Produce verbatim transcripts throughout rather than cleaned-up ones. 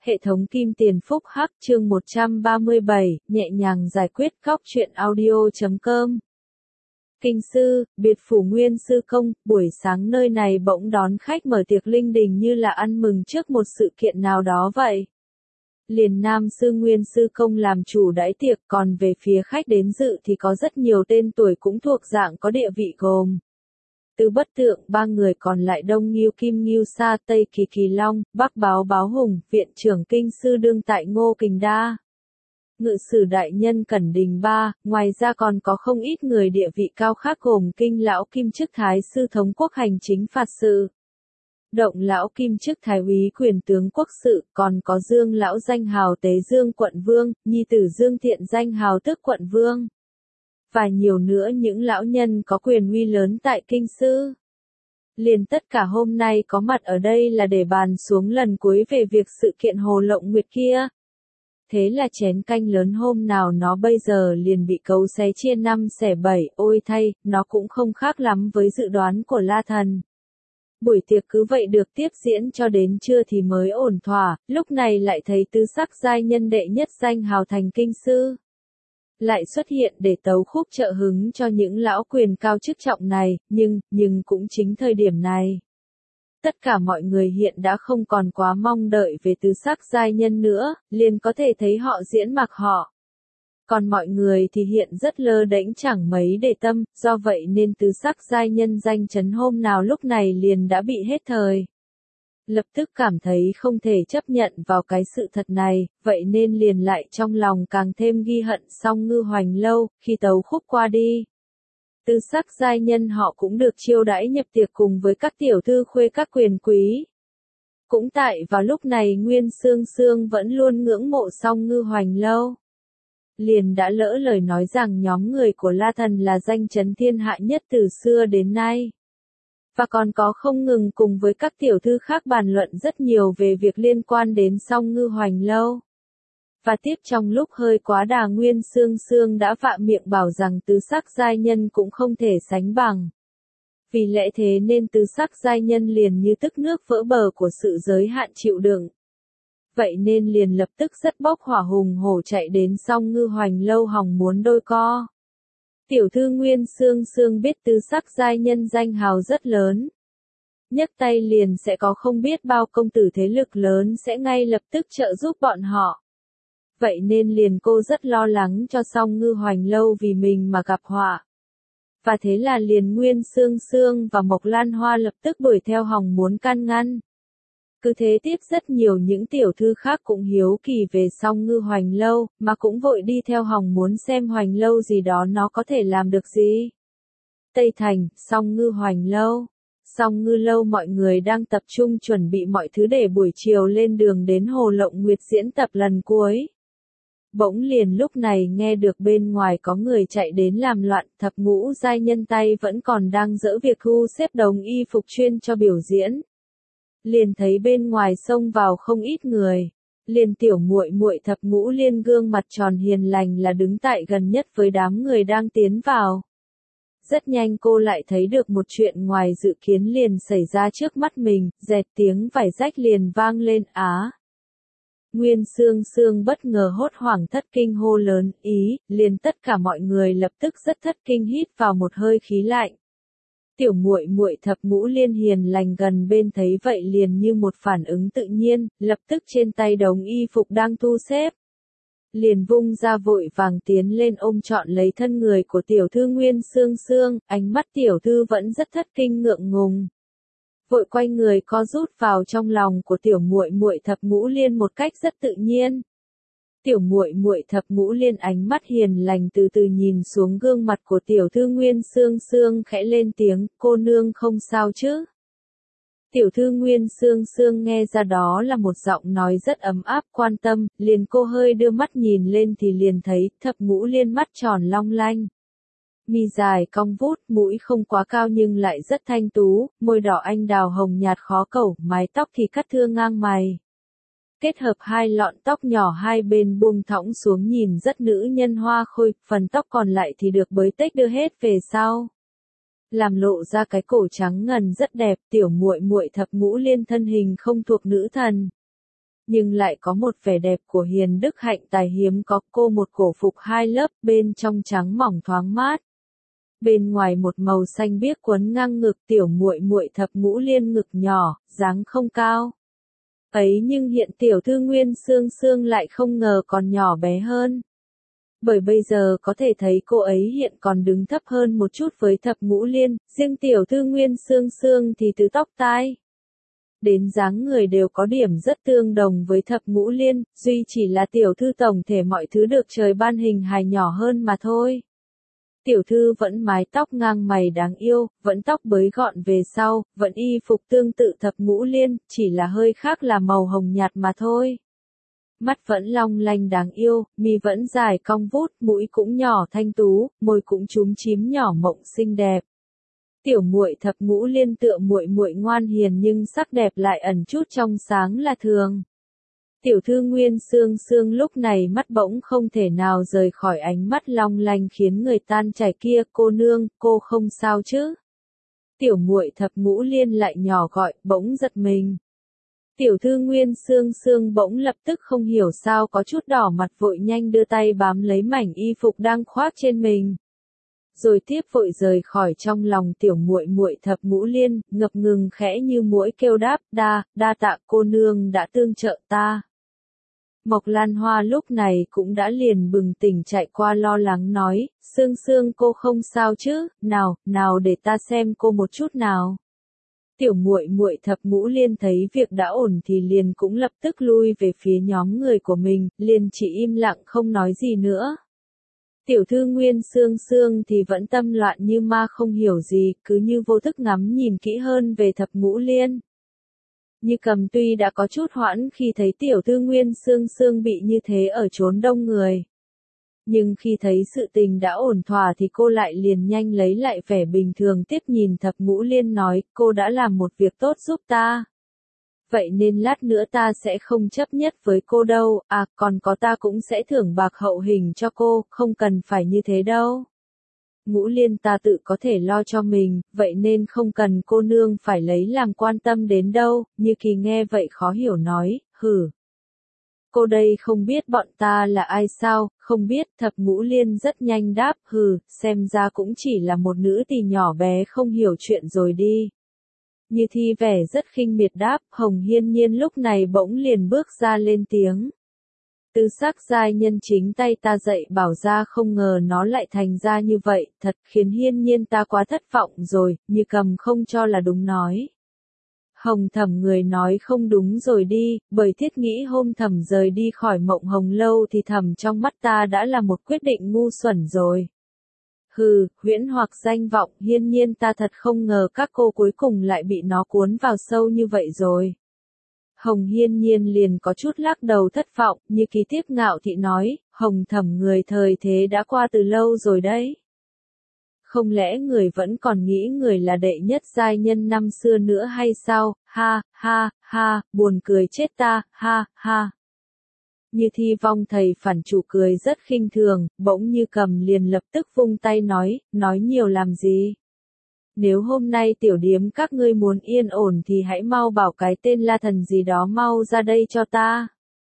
Hệ thống Kim Tiền Phúc Hắc chương một trăm ba mươi bảy, nhẹ nhàng giải quyết góc chuyện audio chấm com. Kinh sư, biệt phủ Nguyên Sư Công, buổi sáng nơi này bỗng đón khách mở tiệc linh đình như là ăn mừng trước một sự kiện nào đó vậy. Liền Nam Sư Nguyên Sư Công làm chủ đãi tiệc, còn về phía khách đến dự thì có rất nhiều tên tuổi cũng thuộc dạng có địa vị gồm. Từ Bất Tượng, ba người còn lại Đông Ngưu Kim Ngưu Sa, Tây Kỳ Kỳ Long, Bắc Báo Báo Hùng, Viện trưởng Kinh Sư Đương Tại Ngô Kình Đa. Ngự sử đại nhân Cẩn Đình Ba, ngoài ra còn có không ít người địa vị cao khác gồm Kinh Lão Kim Chức Thái Sư Thống Quốc Hành Chính Phạt Sự, Động Lão Kim Chức Thái úy Quyền Tướng Quốc Sự, còn có Dương Lão danh hào Tế Dương Quận Vương, nhi tử Dương Thiện danh hào Tước Quận Vương. Và nhiều nữa những lão nhân có quyền uy lớn tại kinh sư. Liền tất cả hôm nay có mặt ở đây là để bàn xuống lần cuối về việc sự kiện Hồ Lộng Nguyệt kia. Thế là chén canh lớn hôm nào nó bây giờ liền bị cấu xé chia năm xẻ bảy, ôi thay, nó cũng không khác lắm với dự đoán của La Thần. Buổi tiệc cứ vậy được tiếp diễn cho đến trưa thì mới ổn thỏa, lúc này lại thấy tứ sắc giai nhân đệ nhất danh hào thành kinh sư lại xuất hiện để tấu khúc trợ hứng cho những lão quyền cao chức trọng này, nhưng, nhưng cũng chính thời điểm này. Tất cả mọi người hiện đã không còn quá mong đợi về tứ sắc giai nhân nữa, liền có thể thấy họ diễn mặc họ. Còn mọi người thì hiện rất lơ đễnh chẳng mấy để tâm, do vậy nên tứ sắc giai nhân danh chấn hôm nào lúc này liền đã bị hết thời. Lập tức cảm thấy không thể chấp nhận vào cái sự thật này, vậy nên liền lại trong lòng càng thêm ghi hận Song Ngư Hoành Lâu, khi tấu khúc qua đi. Tứ sắc giai nhân họ cũng được chiêu đãi nhập tiệc cùng với các tiểu thư khuê các quyền quý. Cũng tại vào lúc này Nguyên Sương Sương vẫn luôn ngưỡng mộ Song Ngư Hoành Lâu. Liền đã lỡ lời nói rằng nhóm người của La Thần là danh chấn thiên hạ nhất từ xưa đến nay. Và còn có không ngừng cùng với các tiểu thư khác bàn luận rất nhiều về việc liên quan đến Song Ngư Hoành Lâu. Và tiếp trong lúc hơi quá đà Nguyên Sương Sương đã vạ miệng bảo rằng tứ sắc giai nhân cũng không thể sánh bằng. Vì lẽ thế nên tứ sắc giai nhân liền như tức nước vỡ bờ của sự giới hạn chịu đựng. Vậy nên liền lập tức rất bốc hỏa hùng hổ chạy đến Song Ngư Hoành Lâu hòng muốn đôi co. Tiểu thư Nguyên Sương Sương biết tứ sắc giai nhân danh hào rất lớn. Nhấc tay liền sẽ có không biết bao công tử thế lực lớn sẽ ngay lập tức trợ giúp bọn họ. Vậy nên liền cô rất lo lắng cho Song Ngư Hoành Lâu vì mình mà gặp họa. Và thế là liền Nguyên Sương Sương và Mộc Lan Hoa lập tức đuổi theo hòng muốn can ngăn. Cứ thế tiếp rất nhiều những tiểu thư khác cũng hiếu kỳ về Song Ngư Hoành Lâu, mà cũng vội đi theo hòng muốn xem Hoành Lâu gì đó nó có thể làm được gì. Tây Thành, Song Ngư Hoành Lâu. Song Ngư Lâu mọi người đang tập trung chuẩn bị mọi thứ để buổi chiều lên đường đến Hồ Lộng Nguyệt diễn tập lần cuối. Bỗng liền lúc này nghe được bên ngoài có người chạy đến làm loạn, thập ngũ giai nhân tay vẫn còn đang dỡ việc thu xếp đống y phục chuyên cho biểu diễn. Liền thấy bên ngoài xông vào không ít người. Liền tiểu muội muội thập ngũ liên gương mặt tròn hiền lành là đứng tại gần nhất với đám người đang tiến vào. Rất nhanh cô lại thấy được một chuyện ngoài dự kiến liền xảy ra trước mắt mình, dẹt tiếng vải rách liền vang lên á. Nguyên Sương Sương bất ngờ hốt hoảng thất kinh hô lớn, ý, liền tất cả mọi người lập tức rất thất kinh hít vào một hơi khí lạnh. Tiểu muội muội thập ngũ liên hiền lành gần bên thấy vậy liền như một phản ứng tự nhiên, lập tức trên tay đống y phục đang thu xếp. Liền vung ra vội vàng tiến lên ôm trọn lấy thân người của tiểu thư Nguyên Sương Sương, ánh mắt tiểu thư vẫn rất thất kinh ngượng ngùng. Vội quay người co rút vào trong lòng của tiểu muội muội thập ngũ liên một cách rất tự nhiên. Tiểu muội muội thập ngũ liên ánh mắt hiền lành từ từ nhìn xuống gương mặt của tiểu thư Nguyên Sương Sương khẽ lên tiếng, cô nương không sao chứ? Tiểu thư Nguyên Sương Sương nghe ra đó là một giọng nói rất ấm áp quan tâm, liền cô hơi đưa mắt nhìn lên thì liền thấy thập ngũ liên mắt tròn long lanh. Mi dài cong vút, mũi không quá cao nhưng lại rất thanh tú, môi đỏ anh đào hồng nhạt khó cẩu, mái tóc thì cắt thưa ngang mày. Kết hợp hai lọn tóc nhỏ hai bên buông thõng xuống nhìn rất nữ nhân hoa khôi, phần tóc còn lại thì được bới tết đưa hết về sau. Làm lộ ra cái cổ trắng ngần rất đẹp, tiểu muội muội thập ngũ liên thân hình không thuộc nữ thần. nhưng lại có một vẻ đẹp của hiền đức hạnh tài hiếm có. Cô một cổ phục hai lớp, bên trong trắng mỏng thoáng mát, bên ngoài một màu xanh biếc quấn ngang ngực. Tiểu muội muội thập ngũ liên ngực nhỏ, dáng không cao ấy, nhưng hiện tiểu thư Nguyên Xương Xương lại không ngờ còn nhỏ bé hơn. Bởi bây giờ có thể thấy cô ấy hiện còn đứng thấp hơn một chút với thập ngũ liên, riêng tiểu thư Nguyên Xương Xương thì từ tóc tai đến dáng người đều có điểm rất tương đồng với thập ngũ liên, duy chỉ là tiểu thư tổng thể mọi thứ được trời ban hình hài nhỏ hơn mà thôi. Tiểu thư vẫn mái tóc ngang mày đáng yêu, vẫn tóc bới gọn về sau, vẫn y phục tương tự thập ngũ liên, chỉ là hơi khác là màu hồng nhạt mà thôi. Mắt vẫn long lanh đáng yêu, mi vẫn dài cong vút, mũi cũng nhỏ thanh tú, môi cũng chúm chím nhỏ mộng xinh đẹp. Tiểu muội thập ngũ liên tựa muội muội ngoan hiền nhưng sắc đẹp lại ẩn chút trong sáng là thường. Tiểu thư Nguyên Xương Xương lúc này mắt bỗng không thể nào rời khỏi ánh mắt long lanh khiến người tan chảy kia. Cô nương, cô không sao chứ? Tiểu muội thập ngũ liên lại nhỏ gọi, bỗng giật mình. Tiểu thư Nguyên Xương Xương bỗng lập tức không hiểu sao có chút đỏ mặt, vội nhanh đưa tay bám lấy mảnh y phục đang khoác trên mình, rồi tiếp vội rời khỏi trong lòng tiểu muội muội thập ngũ liên, ngập ngừng khẽ như muỗi kêu đáp, đa, đa tạ cô nương đã tương trợ ta. Mộc Lan Hoa lúc này cũng đã liền bừng tỉnh chạy qua lo lắng nói, Xương Xương cô không sao chứ, nào, nào để ta xem cô một chút nào. Tiểu muội muội thập ngũ liên thấy việc đã ổn thì liền cũng lập tức lui về phía nhóm người của mình, liền chỉ im lặng không nói gì nữa. Tiểu thư Nguyên Xương Xương thì vẫn tâm loạn như ma không hiểu gì, cứ như vô thức ngắm nhìn kỹ hơn về thập ngũ liên. Như Cầm tuy đã có chút hoãn khi thấy tiểu thư Nguyên Xương Xương bị như thế ở chốn đông người, nhưng khi thấy sự tình đã ổn thỏa thì cô lại liền nhanh lấy lại vẻ bình thường tiếp nhìn thập ngũ liên nói, cô đã làm một việc tốt giúp ta. Vậy nên lát nữa ta sẽ không chấp nhất với cô đâu, à còn có ta cũng sẽ thưởng bạc hậu hình cho cô, không cần phải như thế đâu. Ngũ liên ta tự có thể lo cho mình, vậy nên không cần cô nương phải lấy làm quan tâm đến đâu. Như Kỳ nghe vậy khó hiểu nói, hử. Cô đây không biết bọn ta là ai sao, không biết. Thập ngũ liên rất nhanh đáp, hừ, xem ra cũng chỉ là một nữ tỳ nhỏ bé không hiểu chuyện rồi đi. Như Thi vẻ rất khinh miệt đáp, Hồng Hiên Nhiên lúc này bỗng liền bước ra lên tiếng. Tư sắc giai nhân chính tay ta dạy bảo ra, không ngờ nó lại thành ra như vậy, thật khiến Hiên Nhiên ta quá thất vọng rồi. Như Cầm không cho là đúng nói. Hồng Thẩm người nói không đúng rồi đi, bởi thiết nghĩ hôm Thẩm rời đi khỏi Mộng Hồng lâu thì Thẩm trong mắt ta đã là một quyết định ngu xuẩn rồi. Hừ, huyễn hoặc danh vọng, Hiên Nhiên ta thật không ngờ các cô cuối cùng lại bị nó cuốn vào sâu như vậy rồi. Hồng Hiên Nhiên liền có chút lắc đầu thất vọng, Như Kỳ tiếp ngạo thị nói, Hồng Thẩm người thời thế đã qua từ lâu rồi đấy. Không lẽ người vẫn còn nghĩ người là đệ nhất giai nhân năm xưa nữa hay sao, ha, ha, ha, buồn cười chết ta, ha, ha. Như Thi vong thầy phản chủ cười rất khinh thường, bỗng Như Cầm liền lập tức vung tay nói, nói nhiều làm gì. Nếu hôm nay tiểu điếm các ngươi muốn yên ổn thì hãy mau bảo cái tên La Thần gì đó mau ra đây cho ta.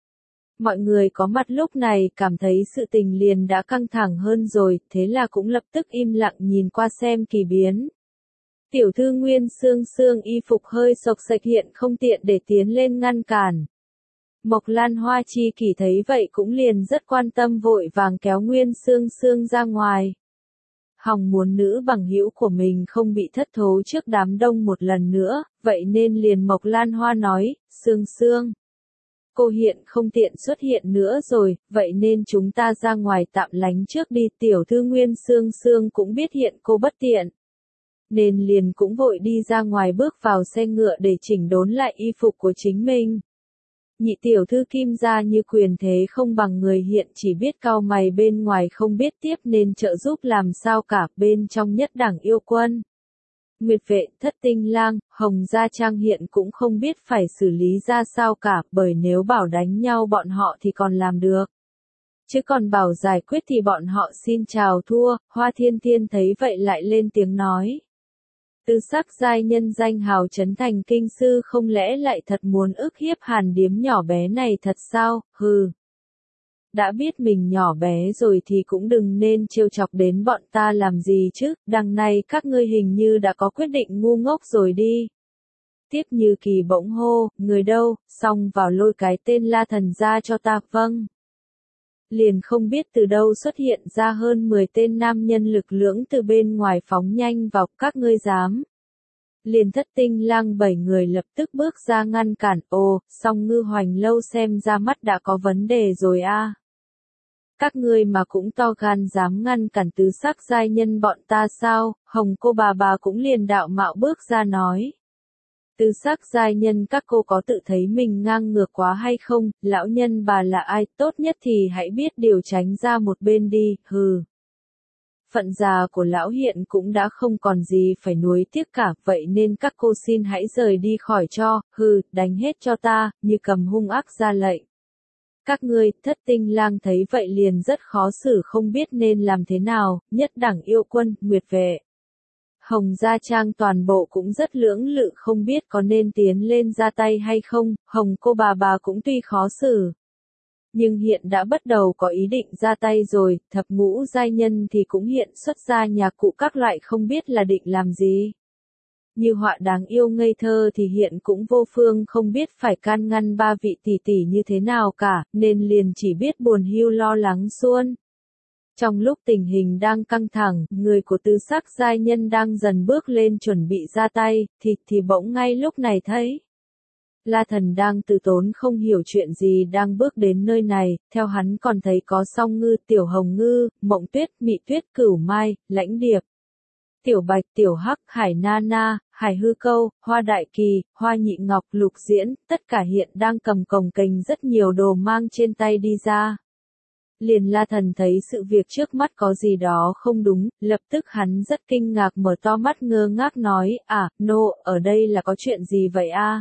Mọi người có mặt lúc này cảm thấy sự tình liền đã căng thẳng hơn rồi, thế là cũng lập tức im lặng nhìn qua xem kỳ biến. Tiểu thư Nguyên Xương Xương y phục hơi xộc xệch hiện không tiện để tiến lên ngăn cản. Mộc Lan Hoa Chi Kỳ thấy vậy cũng liền rất quan tâm vội vàng kéo Nguyên Xương Xương ra ngoài. Hòng muốn nữ bằng hữu của mình không bị thất thố trước đám đông một lần nữa, vậy nên liền Mộc Lan Hoa nói, Xương Xương. Cô hiện không tiện xuất hiện nữa rồi, vậy nên chúng ta ra ngoài tạm lánh trước đi. Tiểu thư Nguyên Xương Xương cũng biết hiện cô bất tiện, nên liền cũng vội đi ra ngoài bước vào xe ngựa để chỉnh đốn lại y phục của chính mình. Nhị tiểu thư Kim gia như quyền thế không bằng người hiện chỉ biết cau mày bên ngoài không biết tiếp nên trợ giúp làm sao cả, bên trong nhất đẳng yêu quân. Nguyệt vệ, thất tinh lang, Hồng Gia Trang hiện cũng không biết phải xử lý ra sao cả, bởi nếu bảo đánh nhau bọn họ thì còn làm được. Chứ còn bảo giải quyết thì bọn họ xin chào thua. Hoa Thiên Thiên thấy vậy lại lên tiếng nói. Tư sắc giai nhân danh hào trấn thành kinh sư không lẽ lại thật muốn ức hiếp Hàn điếm nhỏ bé này thật sao, hừ. Đã biết mình nhỏ bé rồi thì cũng đừng nên trêu chọc đến bọn ta làm gì chứ, đằng này các ngươi hình như đã có quyết định ngu ngốc rồi đi. Tiếp Như Kỳ bỗng hô, người đâu, xong vào lôi cái tên La Thần ra cho ta, vâng. Liền không biết từ đâu xuất hiện ra hơn mười tên nam nhân lực lưỡng từ bên ngoài phóng nhanh vào, các ngươi dám. Liền Thất Tinh Lang bảy người lập tức bước ra ngăn cản, ồ, song Ngư Hoành Lâu xem ra mắt đã có vấn đề rồi a. Các ngươi mà cũng to gan dám ngăn cản tứ sắc giai nhân bọn ta sao, Hồng cô bà bà cũng liền đạo mạo bước ra nói. Tứ sắc giai nhân các cô có tự thấy mình ngang ngược quá hay không, lão nhân bà là ai, tốt nhất thì hãy biết điều tránh ra một bên đi, hừ. Phận già của lão hiện cũng đã không còn gì phải nuối tiếc cả, vậy nên các cô xin hãy rời đi khỏi cho, hừ, đánh hết cho ta, Như Cầm hung ác ra lệnh. Các ngươi, Thất Tinh Lang thấy vậy liền rất khó xử không biết nên làm thế nào, Nhất Đẳng Yêu Quân, Nguyệt Vệ. Hồng Gia Trang toàn bộ cũng rất lưỡng lự không biết có nên tiến lên ra tay hay không, Hồng cô bà bà cũng tuy khó xử. Nhưng hiện đã bắt đầu có ý định ra tay rồi, thập ngũ giai nhân thì cũng hiện xuất ra nhà cụ các loại không biết là định làm gì. Như Họa đáng yêu ngây thơ thì hiện cũng vô phương không biết phải can ngăn ba vị tỷ tỷ như thế nào cả, nên liền chỉ biết buồn hiu lo lắng suôn. Trong lúc tình hình đang căng thẳng, người của tứ sắc giai nhân đang dần bước lên chuẩn bị ra tay, thì thì bỗng ngay lúc này thấy. La Thần đang từ tốn không hiểu chuyện gì đang bước đến nơi này, theo hắn còn thấy có Song Ngư, Tiểu Hồng Ngư, Mộng Tuyết, Mị Tuyết, Cửu Mai, Lãnh Điệp, Tiểu Bạch, Tiểu Hắc, Hải Na Na, Hải Hư Câu, Hoa Đại Kỳ, Hoa Nhị Ngọc, Lục Diễn, tất cả hiện đang cầm cồng kềnh rất nhiều đồ mang trên tay đi ra. Liền La Thần thấy sự việc trước mắt có gì đó không đúng, lập tức hắn rất kinh ngạc mở to mắt ngơ ngác nói, à, nô, no, ở đây là có chuyện gì vậy a?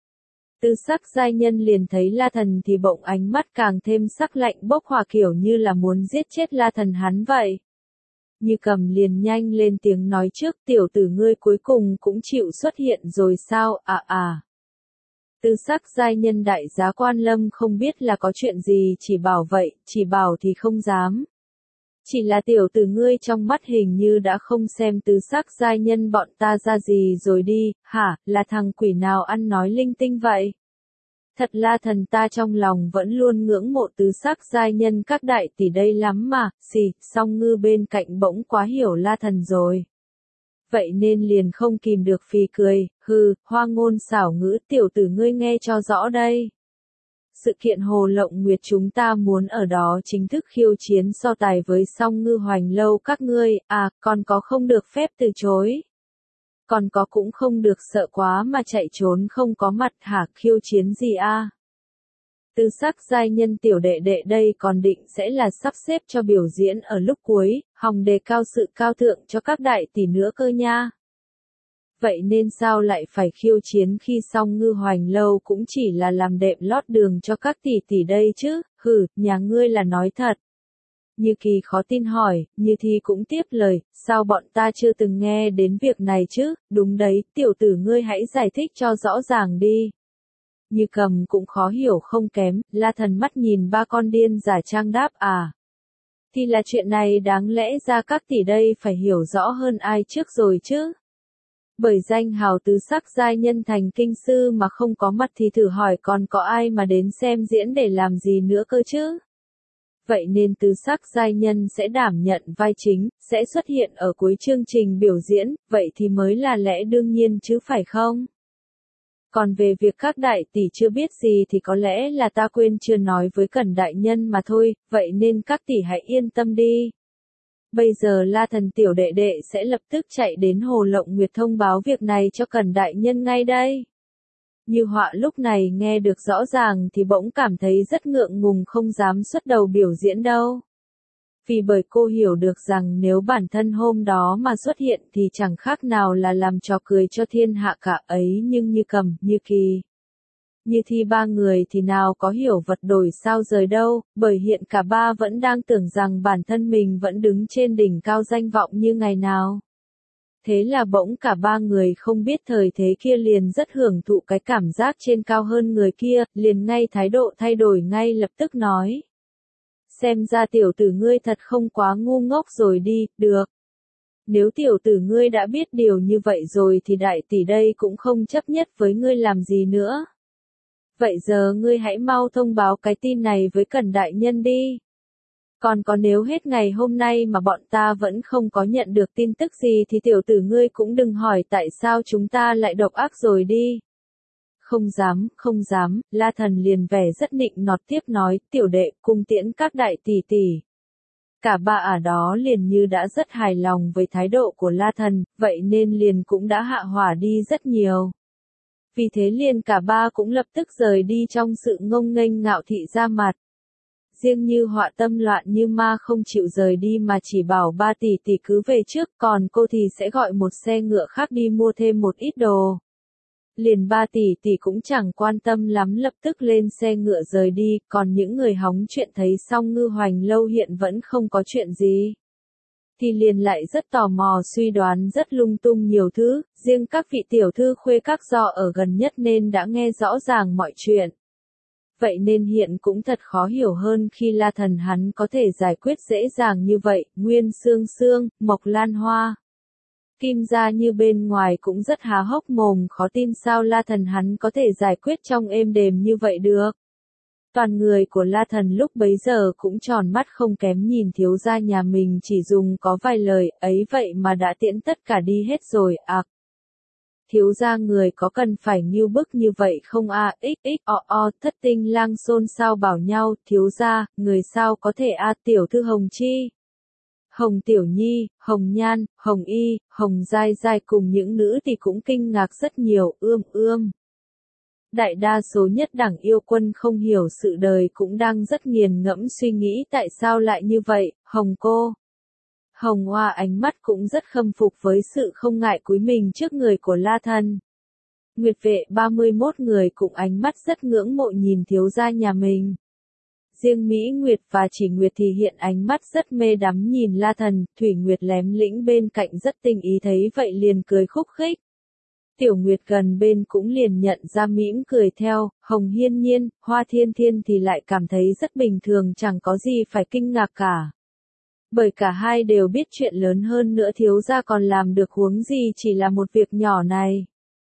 Tư sắc giai nhân liền thấy La Thần thì bỗng ánh mắt càng thêm sắc lạnh bốc hỏa kiểu như là muốn giết chết La Thần hắn vậy. Như Cầm liền nhanh lên tiếng nói trước, tiểu tử ngươi cuối cùng cũng chịu xuất hiện rồi sao, à à. Tư sắc giai nhân đại giá Quan Lâm không biết là có chuyện gì chỉ bảo vậy, chỉ bảo thì không dám. Chỉ là tiểu tử ngươi trong mắt hình như đã không xem tứ sắc giai nhân bọn ta ra gì rồi đi, hả, là thằng quỷ nào ăn nói linh tinh vậy? Thật La Thần ta trong lòng vẫn luôn ngưỡng mộ tứ sắc giai nhân các đại tỷ đây lắm mà, xì, Song Ngư bên cạnh bỗng quá hiểu La Thần rồi. Vậy nên liền không kìm được phì cười, hừ, hoa ngôn xảo ngữ tiểu tử ngươi nghe cho rõ đây. Sự kiện Hồ Lộng Nguyệt chúng ta muốn ở đó chính thức khiêu chiến so tài với Song Ngư Hoành Lâu các ngươi, à, còn có không được phép từ chối. Còn có cũng không được sợ quá mà chạy trốn không có mặt hả, khiêu chiến gì a? À? Tư sắc giai nhân tiểu đệ đệ đây còn định sẽ là sắp xếp cho biểu diễn ở lúc cuối, hòng đề cao sự cao thượng cho các đại tỷ nữa cơ nha. Vậy nên sao lại phải khiêu chiến khi Song Ngư Hoành Lâu cũng chỉ là làm đệm lót đường cho các tỷ tỷ đây chứ, hử, nhà ngươi là nói thật. Như Kỳ khó tin hỏi, Như Thi cũng tiếp lời, sao bọn ta chưa từng nghe đến việc này chứ, đúng đấy, tiểu tử ngươi hãy giải thích cho rõ ràng đi. Như Cầm cũng khó hiểu không kém, La Thần mắt nhìn ba con điên giả trang đáp à. Thì là chuyện này đáng lẽ ra các tỷ đây phải hiểu rõ hơn ai trước rồi chứ. Bởi danh hào tứ sắc giai nhân thành kinh sư mà không có mặt thì thử hỏi còn có ai mà đến xem diễn để làm gì nữa cơ chứ. Vậy nên tứ sắc giai nhân sẽ đảm nhận vai chính, sẽ xuất hiện ở cuối chương trình biểu diễn, vậy thì mới là lẽ đương nhiên chứ phải không? Còn về việc các đại tỷ chưa biết gì thì có lẽ là ta quên chưa nói với Cẩn đại nhân mà thôi, vậy nên các tỷ hãy yên tâm đi. Bây giờ La Thần tiểu đệ đệ sẽ lập tức chạy đến Hồ Lộng Nguyệt thông báo việc này cho Cẩn đại nhân ngay đây. Như Họa lúc này nghe được rõ ràng thì bỗng cảm thấy rất ngượng ngùng không dám xuất đầu biểu diễn đâu. Vì bởi cô hiểu được rằng nếu bản thân hôm đó mà xuất hiện thì chẳng khác nào là làm trò cười cho thiên hạ cả ấy nhưng Như Cầm, Như Kỳ, Như Thi ba người thì nào có hiểu vật đổi sao rời đâu, bởi hiện cả ba vẫn đang tưởng rằng bản thân mình vẫn đứng trên đỉnh cao danh vọng như ngày nào. Thế là bỗng cả ba người không biết thời thế kia liền rất hưởng thụ cái cảm giác trên cao hơn người kia, liền ngay thái độ thay đổi ngay lập tức nói. Xem ra tiểu tử ngươi thật không quá ngu ngốc rồi đi, được. Nếu tiểu tử ngươi đã biết điều như vậy rồi thì đại tỷ đây cũng không chấp nhất với ngươi làm gì nữa. Vậy giờ ngươi hãy mau thông báo cái tin này với Cẩn đại nhân đi. Còn có nếu hết ngày hôm nay mà bọn ta vẫn không có nhận được tin tức gì thì tiểu tử ngươi cũng đừng hỏi tại sao chúng ta lại độc ác rồi đi. Không dám, không dám, La Thần liền vẻ rất nịnh nọt tiếp nói, tiểu đệ cung tiễn các đại tỷ tỷ. Cả ba ở đó liền như đã rất hài lòng với thái độ của La Thần, vậy nên liền cũng đã hạ hỏa đi rất nhiều. Vì thế liền cả ba cũng lập tức rời đi trong sự ngông nghênh ngạo thị ra mặt. Riêng Như Họa tâm loạn như ma không chịu rời đi mà chỉ bảo ba tỷ tỷ cứ về trước, còn cô thì sẽ gọi một xe ngựa khác đi mua thêm một ít đồ. Liền ba tỷ tỷ cũng chẳng quan tâm lắm lập tức lên xe ngựa rời đi, còn những người hóng chuyện thấy xong Ngư Hoành Lâu hiện vẫn không có chuyện gì. Thì liền lại rất tò mò suy đoán rất lung tung nhiều thứ, riêng các vị tiểu thư khuê các do ở gần nhất nên đã nghe rõ ràng mọi chuyện. Vậy nên hiện cũng thật khó hiểu hơn khi La Thần hắn có thể giải quyết dễ dàng như vậy, Nguyên Sương Sương, Mộc Lan Hoa. Kim gia như bên ngoài cũng rất há hốc mồm khó tin sao La Thần hắn có thể giải quyết trong êm đềm như vậy được. Toàn người của La Thần lúc bấy giờ cũng tròn mắt không kém nhìn thiếu gia nhà mình chỉ dùng có vài lời ấy vậy mà đã tiễn tất cả đi hết rồi à. Thiếu gia người có cần phải nghiêu bức như vậy không a à, xx o o thất tinh lang xôn xao bảo nhau thiếu gia, người sao có thể a à, tiểu thư Hồng Chi. Hồng Tiểu Nhi, Hồng Nhan, Hồng Y, Hồng Giai Giai cùng những nữ thì cũng kinh ngạc rất nhiều, ươm ươm. Đại đa số nhất đẳng yêu quân không hiểu sự đời cũng đang rất nghiền ngẫm suy nghĩ tại sao lại như vậy, Hồng cô. Hồng Hoa ánh mắt cũng rất khâm phục với sự không ngại cúi mình trước người của La Thần. Nguyệt vệ ba mươi mốt người cũng ánh mắt rất ngưỡng mộ nhìn thiếu gia nhà mình. Riêng Mỹ Nguyệt và Chỉ Nguyệt thì hiện ánh mắt rất mê đắm nhìn La Thần, Thủy Nguyệt lém lĩnh bên cạnh rất tinh ý thấy vậy liền cười khúc khích. Tiểu Nguyệt gần bên cũng liền nhận ra mỉm cười theo, Hồng Hiên Nhiên, Hoa Thiên Thiên thì lại cảm thấy rất bình thường chẳng có gì phải kinh ngạc cả. Bởi cả hai đều biết chuyện lớn hơn nữa thiếu gia còn làm được huống gì chỉ là một việc nhỏ này.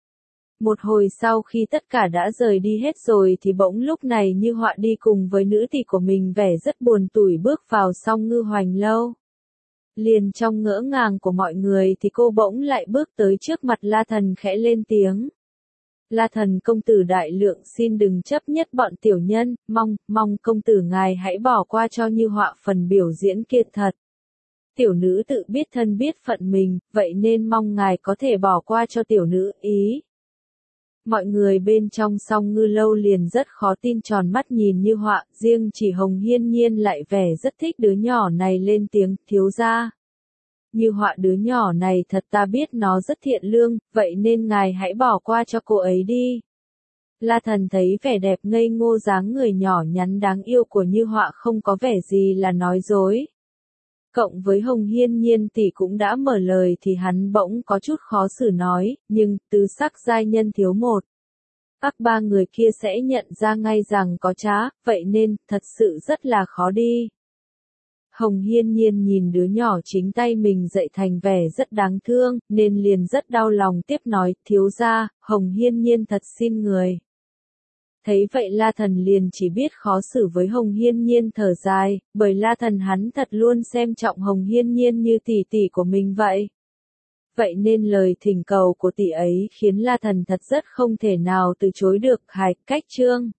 Một hồi sau khi tất cả đã rời đi hết rồi thì bỗng lúc này Như Họa đi cùng với nữ tỷ của mình vẻ rất buồn tủi bước vào song Ngư Hoành Lâu. Liền trong ngỡ ngàng của mọi người thì cô bỗng lại bước tới trước mặt La Thần khẽ lên tiếng. La Thần công tử đại lượng xin đừng chấp nhất bọn tiểu nhân, mong, mong công tử ngài hãy bỏ qua cho Như Họa phần biểu diễn kia thật. Tiểu nữ tự biết thân biết phận mình, vậy nên mong ngài có thể bỏ qua cho tiểu nữ ý. Mọi người bên trong song Ngư Lâu liền rất khó tin tròn mắt nhìn Như Họa, riêng chỉ Hồng Hiên Nhiên lại vẻ rất thích đứa nhỏ này lên tiếng, thiếu gia. Như Họa đứa nhỏ này thật ta biết nó rất thiện lương, vậy nên ngài hãy bỏ qua cho cô ấy đi. La Thần thấy vẻ đẹp ngây ngô dáng người nhỏ nhắn đáng yêu của Như Họa không có vẻ gì là nói dối. Cộng với Hồng Hiên Nhiên tỷ cũng đã mở lời thì hắn bỗng có chút khó xử nói, nhưng, tứ sắc giai nhân thiếu một. Các ba người kia sẽ nhận ra ngay rằng có trá, vậy nên, thật sự rất là khó đi. Hồng Hiên Nhiên nhìn đứa nhỏ chính tay mình dạy thành vẻ rất đáng thương, nên liền rất đau lòng tiếp nói, thiếu gia, Hồng Hiên Nhiên thật xin người. Thấy vậy La Thần liền chỉ biết khó xử với Hồng Hiên Nhiên thở dài, bởi La Thần hắn thật luôn xem trọng Hồng Hiên Nhiên như tỷ tỷ của mình vậy. Vậy nên lời thỉnh cầu của tỷ ấy khiến La Thần thật rất không thể nào từ chối được, hài cách chương.